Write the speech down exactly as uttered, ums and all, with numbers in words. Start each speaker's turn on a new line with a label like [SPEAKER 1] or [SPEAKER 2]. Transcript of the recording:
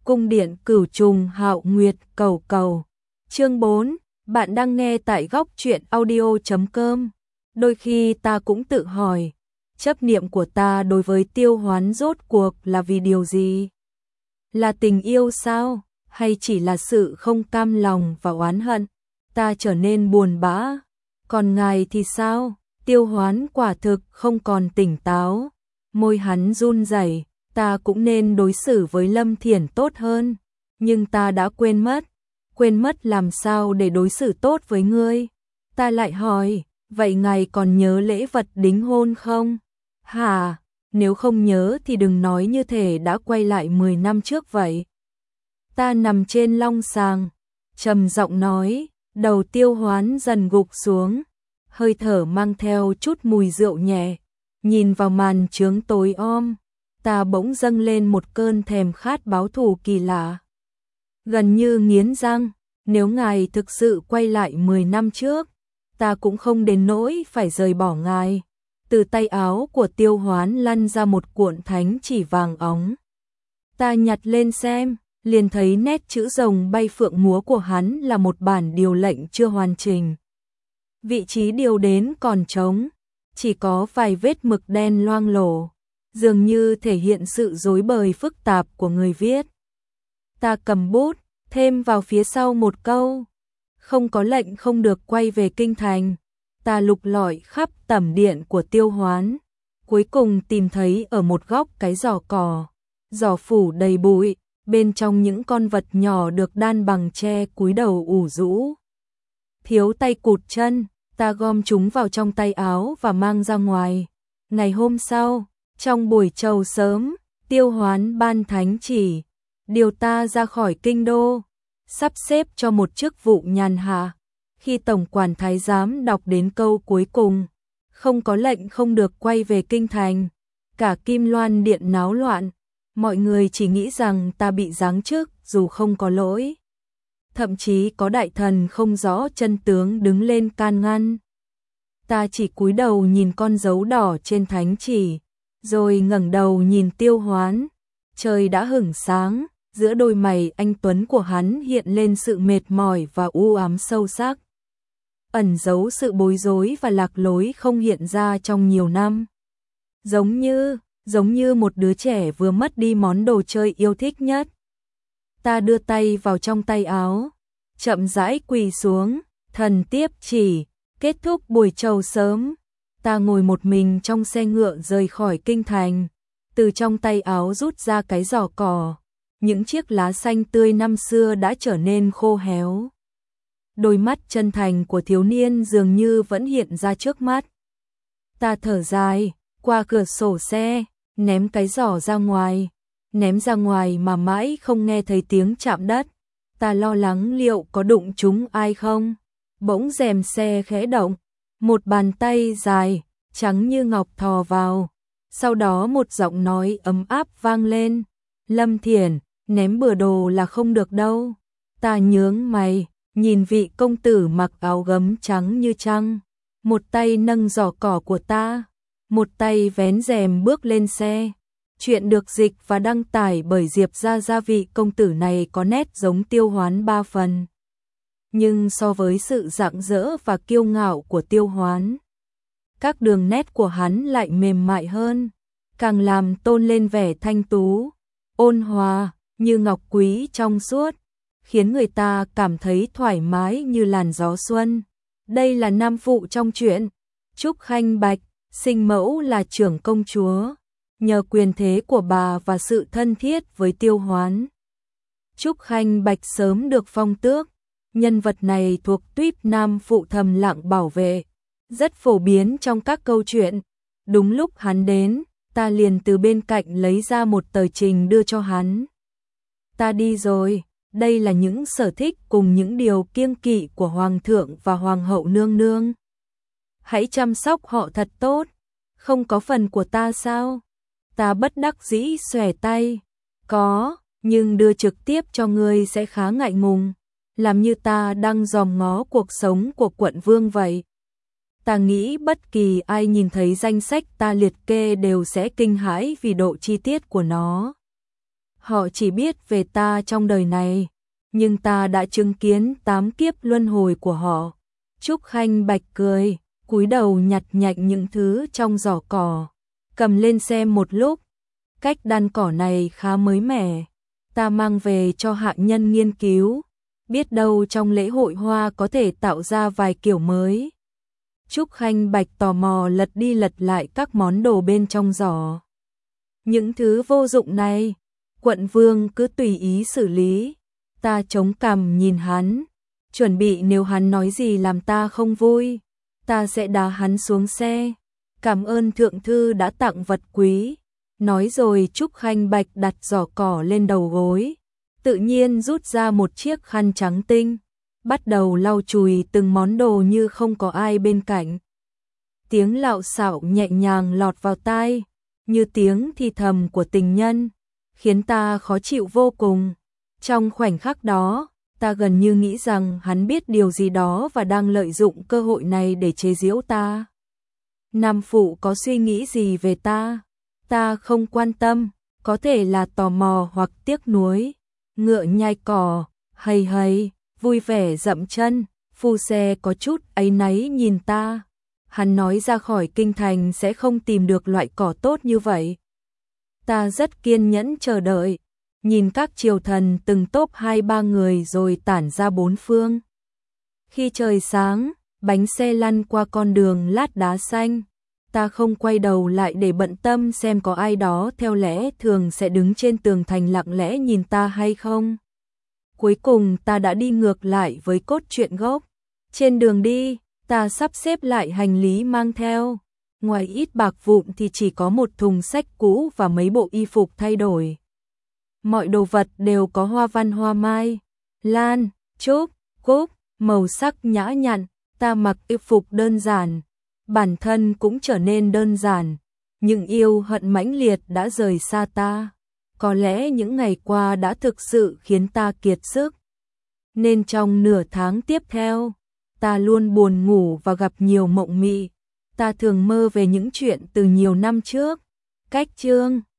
[SPEAKER 1] cung điện Cửu Trùng Hạo Nguyệt cầu cầu. Chương bốn, bạn đang nghe tại góc truyện audio chấm com. Đôi khi ta cũng tự hỏi, chấp niệm của ta đối với Tiêu Hoán rốt cuộc là vì điều gì? Là tình yêu sao? Hay chỉ là sự không cam lòng và oán hận? Ta trở nên buồn bã. Còn ngài thì sao? Tiêu Hoán quả thực không còn tỉnh táo. Môi hắn run rẩy. Ta cũng nên đối xử với Lâm Thiển tốt hơn. Nhưng ta đã quên mất. Quên mất làm sao để đối xử tốt với ngươi. Ta lại hỏi, vậy ngài còn nhớ lễ vật đính hôn không? Hả? Nếu không nhớ thì đừng nói như thể đã quay lại mười năm trước vậy. Ta nằm trên long sàng, trầm giọng nói, đầu Tiêu Hoán dần gục xuống, hơi thở mang theo chút mùi rượu nhẹ, nhìn vào màn trướng tối om, ta bỗng dâng lên một cơn thèm khát báo thù kỳ lạ. Gần như nghiến răng, nếu ngài thực sự quay lại mười năm trước, ta cũng không đến nỗi phải rời bỏ ngài. Từ tay áo của Tiêu Hoán lăn ra một cuộn thánh chỉ vàng óng. Ta nhặt lên xem, liền thấy nét chữ rồng bay phượng múa của hắn là một bản điều lệnh chưa hoàn chỉnh. Vị trí điều đến còn trống, chỉ có vài vết mực đen loang lổ, dường như thể hiện sự rối bời phức tạp của người viết. Ta cầm bút, thêm vào phía sau một câu, không có lệnh không được quay về kinh thành. Ta lục lọi khắp tẩm điện của Tiêu Hoán, cuối cùng tìm thấy ở một góc cái giỏ cỏ, giỏ phủ đầy bụi, bên trong những con vật nhỏ được đan bằng tre cúi đầu ủ rũ. Thiếu tay cụt chân, ta gom chúng vào trong tay áo và mang ra ngoài. Ngày hôm sau, trong buổi trầu sớm, Tiêu Hoán ban thánh chỉ, điều ta ra khỏi kinh đô, sắp xếp cho một chức vụ nhàn hạ. Khi tổng quản thái giám đọc đến câu cuối cùng, không có lệnh không được quay về kinh thành, cả Kim Loan điện náo loạn, mọi người chỉ nghĩ rằng ta bị giáng chức dù không có lỗi. Thậm chí có đại thần không rõ chân tướng đứng lên can ngăn. Ta chỉ cúi đầu nhìn con dấu đỏ trên thánh chỉ, rồi ngẩng đầu nhìn Tiêu Hoán. Trời đã hửng sáng, giữa đôi mày anh tuấn của hắn hiện lên sự mệt mỏi và u ám sâu sắc, ẩn giấu sự bối rối và lạc lối không hiện ra trong nhiều năm. Giống như, giống như một đứa trẻ vừa mất đi món đồ chơi yêu thích nhất. Ta đưa tay vào trong tay áo, chậm rãi quỳ xuống, thần tiếp chỉ, kết thúc buổi trầu sớm. Ta ngồi một mình trong xe ngựa rời khỏi kinh thành, từ trong tay áo rút ra cái giỏ cỏ, những chiếc lá xanh tươi năm xưa đã trở nên khô héo. Đôi mắt chân thành của thiếu niên dường như vẫn hiện ra trước mắt. Ta thở dài, qua cửa sổ xe, ném cái giỏ ra ngoài, ném ra ngoài mà mãi không nghe thấy tiếng chạm đất. Ta lo lắng liệu có đụng trúng ai không. Bỗng rèm xe khẽ động, một bàn tay dài, trắng như ngọc thò vào. Sau đó một giọng nói ấm áp vang lên, Lâm Thiển, ném bừa đồ là không được đâu. Ta nhướng mày, nhìn vị công tử mặc áo gấm trắng như trăng, một tay nâng giỏ cỏ của ta, một tay vén rèm bước lên xe. Chuyện được dịch và đăng tải bởi Diệp Gia Gia. Vị công tử này có nét giống Tiêu Hoán ba phần, nhưng so với sự rạng rỡ và kiêu ngạo của Tiêu Hoán, các đường nét của hắn lại mềm mại hơn, càng làm tôn lên vẻ thanh tú, ôn hòa, như ngọc quý trong suốt, khiến người ta cảm thấy thoải mái như làn gió xuân. Đây là nam phụ trong truyện, Trúc Khanh Bạch, sinh mẫu là trưởng công chúa, nhờ quyền thế của bà và sự thân thiết với Tiêu Hoán, Trúc Khanh Bạch sớm được phong tước. Nhân vật này thuộc tuýp nam phụ thầm lặng bảo vệ, rất phổ biến trong các câu chuyện. Đúng lúc hắn đến, ta liền từ bên cạnh lấy ra một tờ trình đưa cho hắn. Ta đi rồi, đây là những sở thích cùng những điều kiêng kỵ của Hoàng thượng và Hoàng hậu nương nương. Hãy chăm sóc họ thật tốt, không có phần của ta sao? Ta bất đắc dĩ xòe tay, có, nhưng đưa trực tiếp cho ngươi sẽ khá ngại ngùng, làm như ta đang dòm ngó cuộc sống của quận vương vậy. Ta nghĩ bất kỳ ai nhìn thấy danh sách ta liệt kê đều sẽ kinh hãi vì độ chi tiết của nó. Họ chỉ biết về ta trong đời này, nhưng ta đã chứng kiến tám kiếp luân hồi của họ. Trúc Khanh Bạch cười, cúi đầu nhặt nhạnh những thứ trong giỏ cỏ, cầm lên xem một lúc. Cách đan cỏ này khá mới mẻ, ta mang về cho hạ nhân nghiên cứu, biết đâu trong lễ hội hoa có thể tạo ra vài kiểu mới. Trúc Khanh Bạch tò mò lật đi lật lại các món đồ bên trong giỏ. Những thứ vô dụng này, quận vương cứ tùy ý xử lý. Ta chống cằm nhìn hắn, chuẩn bị nếu hắn nói gì làm ta không vui, ta sẽ đá hắn xuống xe. Cảm ơn thượng thư đã tặng vật quý. Nói rồi Trúc Khanh Bạch đặt giỏ cỏ lên đầu gối, tự nhiên rút ra một chiếc khăn trắng tinh, bắt đầu lau chùi từng món đồ như không có ai bên cạnh. Tiếng lạo xạo nhẹ nhàng lọt vào tai, như tiếng thì thầm của tình nhân, khiến ta khó chịu vô cùng. Trong khoảnh khắc đó, ta gần như nghĩ rằng hắn biết điều gì đó và đang lợi dụng cơ hội này để chế giễu ta. Nam phụ có suy nghĩ gì về ta? Ta không quan tâm, có thể là tò mò hoặc tiếc nuối. Ngựa nhai cỏ, hầy hầy, vui vẻ dậm chân, phu xe có chút áy náy nhìn ta. Hắn nói ra khỏi kinh thành sẽ không tìm được loại cỏ tốt như vậy. Ta rất kiên nhẫn chờ đợi, nhìn các triều thần từng tốp hai ba người rồi tản ra bốn phương. Khi trời sáng, bánh xe lăn qua con đường lát đá xanh. Ta không quay đầu lại để bận tâm xem có ai đó theo lẽ thường sẽ đứng trên tường thành lặng lẽ nhìn ta hay không. Cuối cùng ta đã đi ngược lại với cốt truyện gốc. Trên đường đi, ta sắp xếp lại hành lý mang theo. Ngoài ít bạc vụn thì chỉ có một thùng sách cũ và mấy bộ y phục thay đổi. Mọi đồ vật đều có hoa văn hoa mai, lan, trúc, cúc, màu sắc nhã nhặn. Ta mặc y phục đơn giản, bản thân cũng trở nên đơn giản, nhưng yêu hận mãnh liệt đã rời xa ta. Có lẽ những ngày qua đã thực sự khiến ta kiệt sức. Nên trong nửa tháng tiếp theo, ta luôn buồn ngủ và gặp nhiều mộng mị. Ta thường mơ về những chuyện từ nhiều năm trước. Cách chương